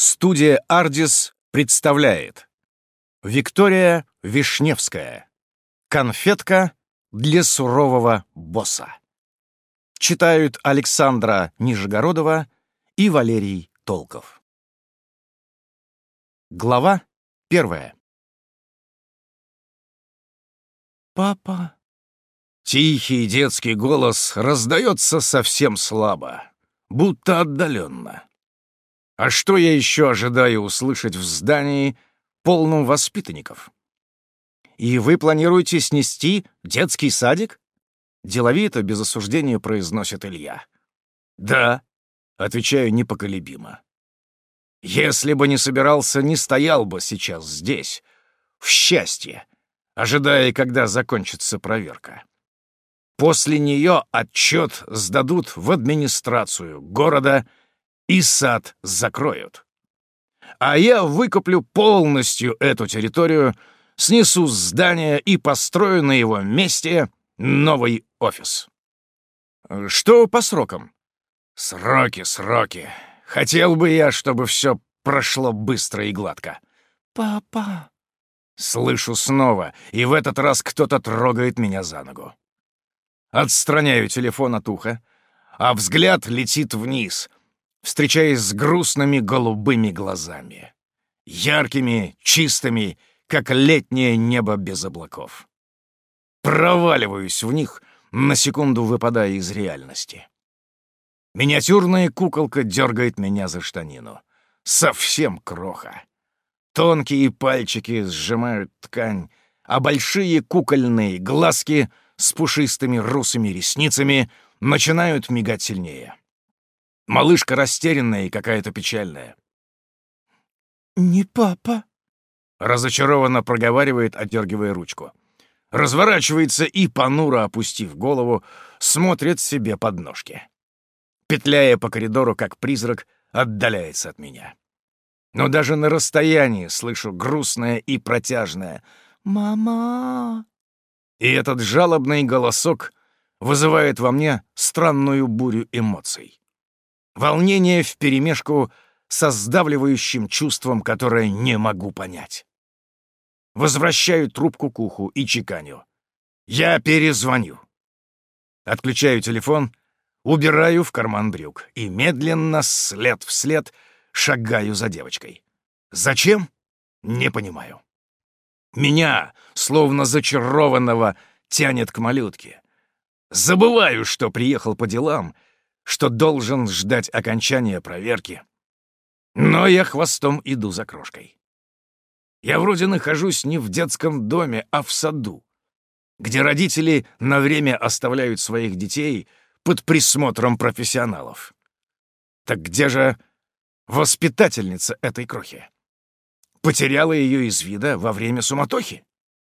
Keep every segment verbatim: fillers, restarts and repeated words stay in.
Студия «Ардис» представляет Виктория Вишневская. «Конфетка для сурового босса». Читают Александра Нижегородова и Валерий Толков. Глава первая. «Папа». Тихий детский голос раздается совсем слабо, будто отдаленно. А что я еще ожидаю услышать в здании, полном воспитанников? «И вы планируете снести детский садик?» Деловито, без осуждения произносит Илья. «Да», — отвечаю непоколебимо. «Если бы не собирался, не стоял бы сейчас здесь, в счастье, ожидая, когда закончится проверка. После нее отчет сдадут в администрацию города, и сад закроют. А я выкуплю полностью эту территорию, снесу здание и построю на его месте новый офис». «Что по срокам?» «Сроки, сроки. Хотел бы я, чтобы все прошло быстро и гладко». «Папа». Слышу снова, и в этот раз кто-то трогает меня за ногу. Отстраняю телефон от уха, а взгляд летит вниз, встречаясь с грустными голубыми глазами, яркими, чистыми, как летнее небо без облаков. Проваливаюсь в них, на секунду выпадая из реальности. Миниатюрная куколка дергает меня за штанину. Совсем кроха. Тонкие пальчики сжимают ткань, а большие кукольные глазки с пушистыми русыми ресницами начинают мигать сильнее. Малышка растерянная и какая-то печальная. «Не папа», — разочарованно проговаривает, отдергивая ручку. Разворачивается и, понуро опустив голову, смотрит себе под ножки. Петляя по коридору, как призрак, отдаляется от меня. Но даже на расстоянии слышу грустное и протяжное «Мама». И этот жалобный голосок вызывает во мне странную бурю эмоций. Волнение вперемешку со сдавливающим чувством, которое не могу понять. Возвращаю трубку к уху и чеканю. Я перезвоню. Отключаю телефон, убираю в карман брюк и медленно, след в след, шагаю за девочкой. Зачем? Не понимаю. Меня, словно зачарованного, тянет к малютке. Забываю, что приехал по делам, что должен ждать окончания проверки. Но я хвостом иду за крошкой. Я вроде нахожусь не в детском доме, а в саду, где родители на время оставляют своих детей под присмотром профессионалов. Так где же воспитательница этой крохи? Потеряла ее из вида во время суматохи?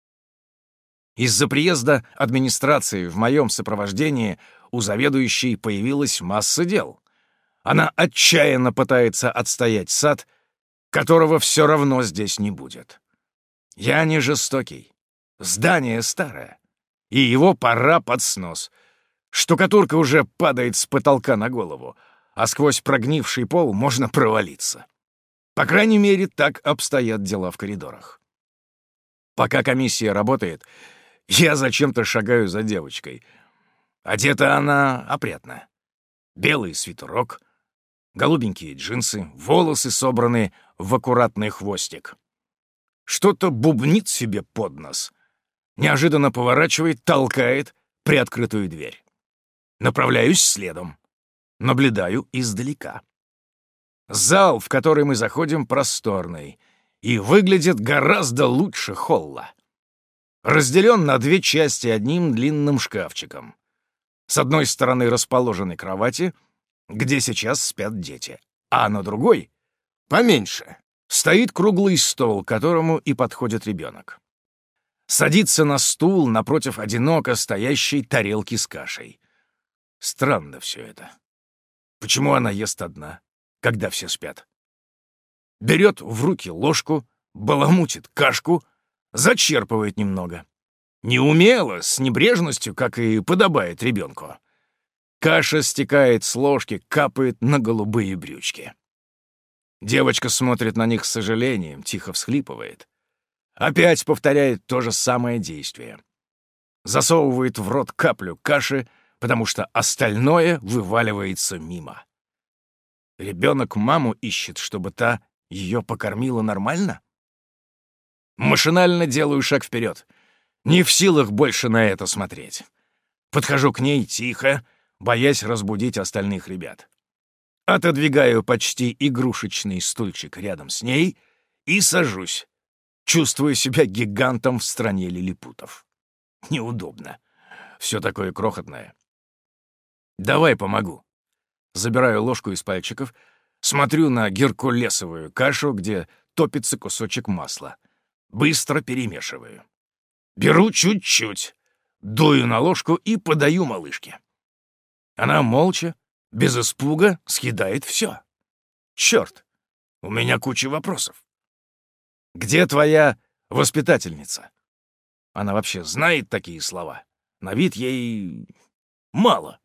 Из-за приезда администрации в моем сопровождении у заведующей появилась масса дел. Она отчаянно пытается отстоять сад, которого все равно здесь не будет. Я не жестокий. Здание старое, и его пора под снос. Штукатурка уже падает с потолка на голову, а сквозь прогнивший пол можно провалиться. По крайней мере, так обстоят дела в коридорах. Пока комиссия работает, я зачем-то шагаю за девочкой. Одета она опрятно. Белый свитерок, голубенькие джинсы, волосы собраны в аккуратный хвостик. Что-то бубнит себе под нос. Неожиданно поворачивает, толкает приоткрытую дверь. Направляюсь следом. Наблюдаю издалека. Зал, в который мы заходим, просторный и выглядит гораздо лучше холла. Разделен на две части одним длинным шкафчиком. С одной стороны расположены кровати, где сейчас спят дети, а на другой, поменьше, стоит круглый стол, к которому и подходит ребенок. Садится на стул напротив одиноко стоящей тарелки с кашей. Странно все это. Почему она ест одна, когда все спят? Берет в руки ложку, баламутит кашку, зачерпывает немного. Неумело, с небрежностью, как и подобает ребенку. Каша стекает с ложки, капает на голубые брючки. Девочка смотрит на них с сожалением, тихо всхлипывает. Опять повторяет то же самое действие. Засовывает в рот каплю каши, потому что остальное вываливается мимо. Ребенок маму ищет, чтобы та ее покормила нормально? Машинально делаю шаг вперед. Не в силах больше на это смотреть. Подхожу к ней тихо, боясь разбудить остальных ребят. Отодвигаю почти игрушечный стульчик рядом с ней и сажусь. Чувствую себя гигантом в стране лилипутов. Неудобно. Все такое крохотное. Давай помогу. Забираю ложку из пальчиков, смотрю на геркулесовую кашу, где топится кусочек масла. Быстро перемешиваю. Беру чуть-чуть, дую на ложку и подаю малышке. Она молча, без испуга, съедает все. Черт, у меня куча вопросов. Где твоя воспитательница? Она вообще знает такие слова? На вид ей мало.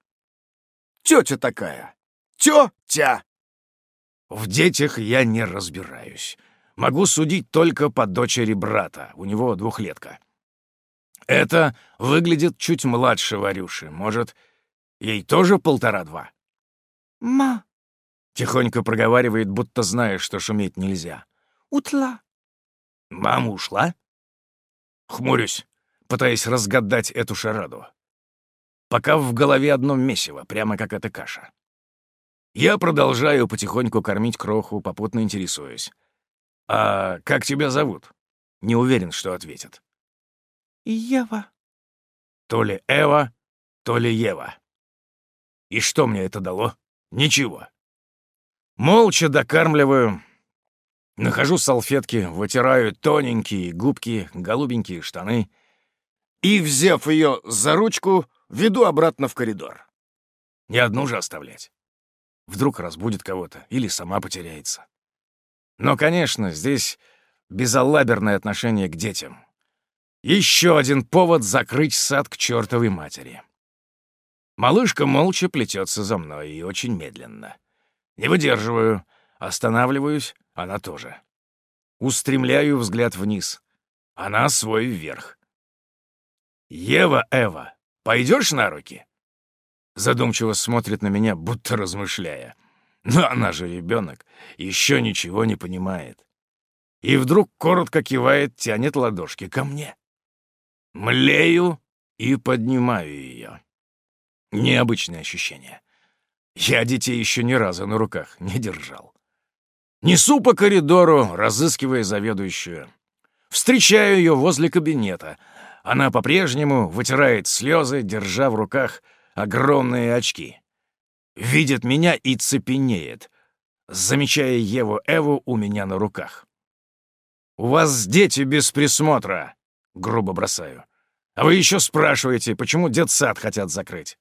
Тетя такая. Тетя! В детях я не разбираюсь. Могу судить только по дочери брата, у него двухлетка. Это выглядит чуть младше Варюши. Может, ей тоже полтора-два? «Ма!» — тихонько проговаривает, будто зная, что шуметь нельзя. «Утла!» «Мама ушла?» Хмурюсь, пытаясь разгадать эту шараду. Пока в голове одно месиво, прямо как эта каша. Я продолжаю потихоньку кормить кроху, попутно интересуюсь. «А как тебя зовут?» Не уверен, что ответит. «Ева». То ли Эва, то ли Ева. И что мне это дало? Ничего. Молча докармливаю. Нахожу салфетки, вытираю тоненькие губки, голубенькие штаны и, взяв ее за ручку, веду обратно в коридор. Не одну же оставлять. Вдруг разбудит кого-то или сама потеряется. Но, конечно, здесь безалаберное отношение к детям. Еще один повод закрыть сад к чертовой матери. Малышка молча плетется за мной и очень медленно. Не выдерживаю, останавливаюсь, она тоже. Устремляю взгляд вниз. Она свой вверх. «Ева, Эва, пойдешь на руки?» Задумчиво смотрит на меня, будто размышляя. Но она же ребенок, еще ничего не понимает. И вдруг коротко кивает, тянет ладошки ко мне. Млею и поднимаю ее. Необычное ощущение. Я детей еще ни разу на руках не держал. Несу по коридору, разыскивая заведующую. Встречаю ее возле кабинета. Она по-прежнему вытирает слезы, держа в руках огромные очки. Видит меня и цепенеет, замечая Еву-Эву у меня на руках. «У вас дети без присмотра», — грубо бросаю. «А вы еще спрашиваете, почему детсад хотят закрыть?»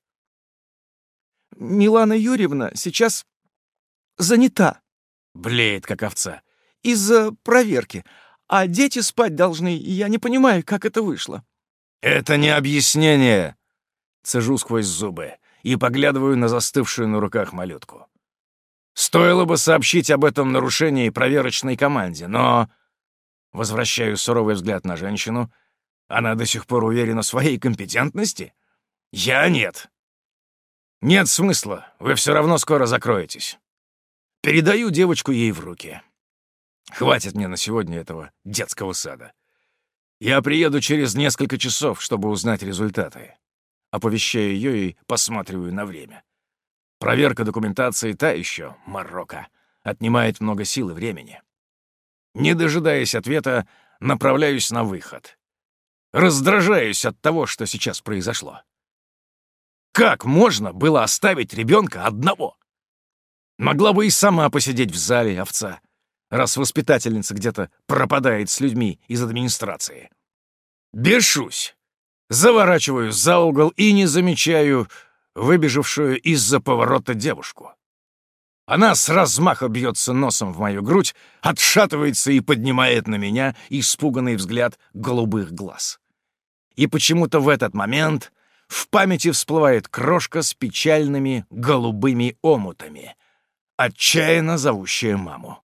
«Милана Юрьевна сейчас занята», — блеет, как овца. «из-за проверки, а дети спать должны, и я не понимаю, как это вышло». «Это не объяснение», — цежу сквозь зубы и поглядываю на застывшую на руках малютку. Стоило бы сообщить об этом нарушении проверочной команде, но... Возвращаю суровый взгляд на женщину. Она до сих пор уверена в своей компетентности? Я нет. Нет смысла, вы все равно скоро закроетесь. Передаю девочку ей в руки. Хватит мне на сегодня этого детского сада. Я приеду через несколько часов, чтобы узнать результаты. Оповещаю ее и посматриваю на время. Проверка документации та еще, Марокко, отнимает много сил и времени. Не дожидаясь ответа, направляюсь на выход. Раздражаюсь от того, что сейчас произошло. Как можно было оставить ребенка одного? Могла бы и сама посидеть в зале, овца, раз воспитательница где-то пропадает с людьми из администрации. Бешусь. Заворачиваю за угол и не замечаю выбежавшую из-за поворота девушку. Она с размаха бьется носом в мою грудь, отшатывается и поднимает на меня испуганный взгляд голубых глаз. И почему-то в этот момент в памяти всплывает крошка с печальными голубыми омутами, отчаянно зовущая маму.